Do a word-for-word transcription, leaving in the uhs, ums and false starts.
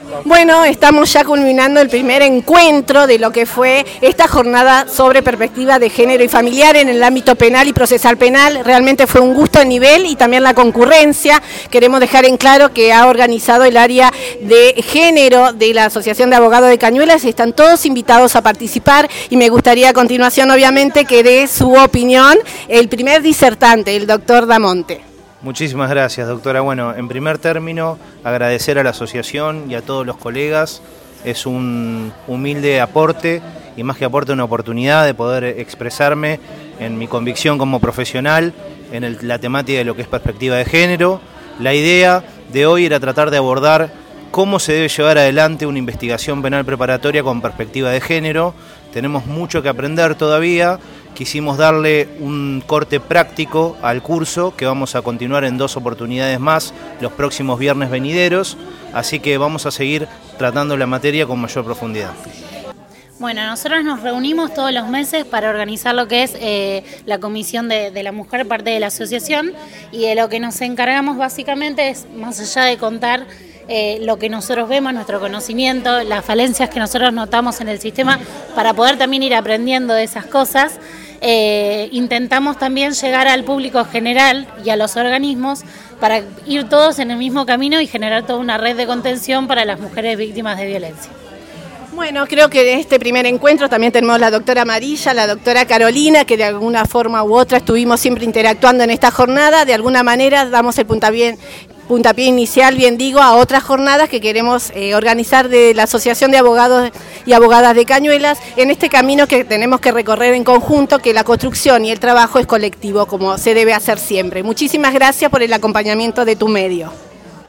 Bueno, estamos ya culminando el primer encuentro de lo que fue esta jornada sobre perspectiva de género y familiar en el ámbito penal y procesal penal. Realmente fue un gusto el nivel y también la concurrencia. Queremos dejar en claro que ha organizado el área de género de la Asociación de Abogados de Cañuelas. Están todos invitados a participar y me gustaría a continuación, obviamente, que dé su opinión el primer disertante, el doctor Damonte. Muchísimas gracias, doctora. Bueno, en primer término, agradecer a la asociación y a todos los colegas. Es un humilde aporte y más que aporte una oportunidad de poder expresarme en mi convicción como profesional en el, la temática de lo que es perspectiva de género. La idea de hoy era tratar de abordar cómo se debe llevar adelante una investigación penal preparatoria con perspectiva de género. Tenemos mucho que aprender todavía. Quisimos darle un corte práctico al curso que vamos a continuar en dos oportunidades más los próximos viernes venideros, así que vamos a seguir tratando la materia con mayor profundidad. Bueno, nosotros nos reunimos todos los meses para organizar lo que es eh, la Comisión de, de la Mujer, parte de la asociación, y de lo que nos encargamos básicamente es, más allá de contar Eh, lo que nosotros vemos, nuestro conocimiento, las falencias que nosotros notamos en el sistema, para poder también ir aprendiendo de esas cosas, eh, intentamos también llegar al público general y a los organismos para ir todos en el mismo camino y generar toda una red de contención para las mujeres víctimas de violencia. Bueno, creo que en este primer encuentro también tenemos la doctora Amarilla, la doctora Carolina, que de alguna forma u otra estuvimos siempre interactuando en esta jornada. De alguna manera damos el puntapié, puntapié inicial, bien digo, a otras jornadas que queremos eh, organizar de la Asociación de Abogados y Abogadas de Cañuelas, en este camino que tenemos que recorrer en conjunto, que la construcción y el trabajo es colectivo, como se debe hacer siempre. Muchísimas gracias por el acompañamiento de tu medio.